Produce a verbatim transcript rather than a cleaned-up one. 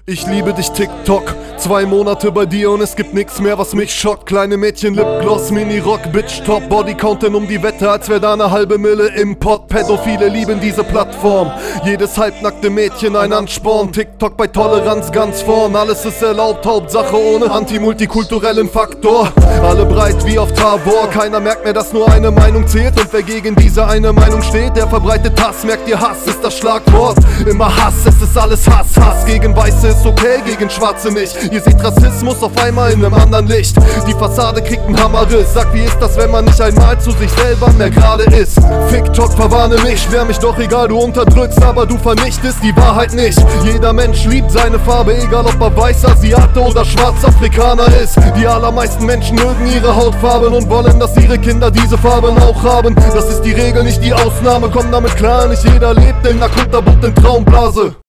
Ich liebe dich TikTok, zwei Monate bei dir und es gibt nix mehr, was mich schockt. Kleine Mädchen, Lipgloss, Mini-Rock, Bitch Top, Bodycounten um die Wette, als wär da eine halbe Mille im Pott. Pädophile lieben diese Plattform, jedes halbnackte Mädchen ein Ansporn. TikTok bei Toleranz ganz vorn, alles ist erlaubt, Hauptsache ohne antimultikulturellen Faktor. Alle breit wie auf Tabor, keiner merkt mehr, dass nur eine Meinung zählt. Und wer gegen diese eine Meinung steht, der verbreitet Hass. Merkt ihr, Hass ist das Schlagwort, immer Hass, es ist alles Hass. Hass gegen Weiße ist okay, gegen Schwarze nicht. Ihr seht Rassismus auf einmal in einem anderen Licht. Die Fassade kriegt einen Hammerriss. Sag, wie ist das, wenn man nicht einmal zu sich selber mehr gerade ist? TikTok, verwarne mich, wär mich doch egal, du unterdrückst, aber du vernichtest die Wahrheit nicht. Jeder Mensch liebt seine Farbe, egal ob er weiß, Asiate oder Schwarzafrikaner ist. Die allermeisten Menschen mögen ihre Hautfarben und wollen, dass ihre Kinder diese Farben auch haben. Das ist die Regel, nicht die Ausnahme, komm damit klar, nicht jeder lebt in einer kunterbunten Traumblase.